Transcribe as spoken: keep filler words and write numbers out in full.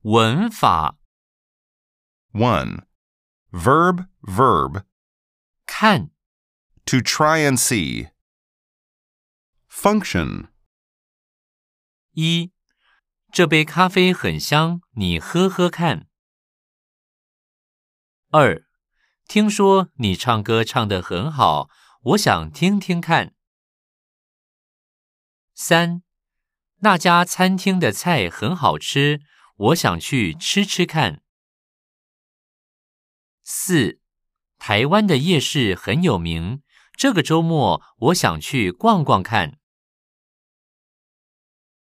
文法 one. Verb, verb. 看 To try and see. Function. 一，这杯咖啡很香，你喝喝看。二，听说你唱歌唱得很好，我想听听看。三，那家餐厅的菜很好吃，我想去吃吃看。四，台湾的夜市很有名，这个周末我想去逛逛看。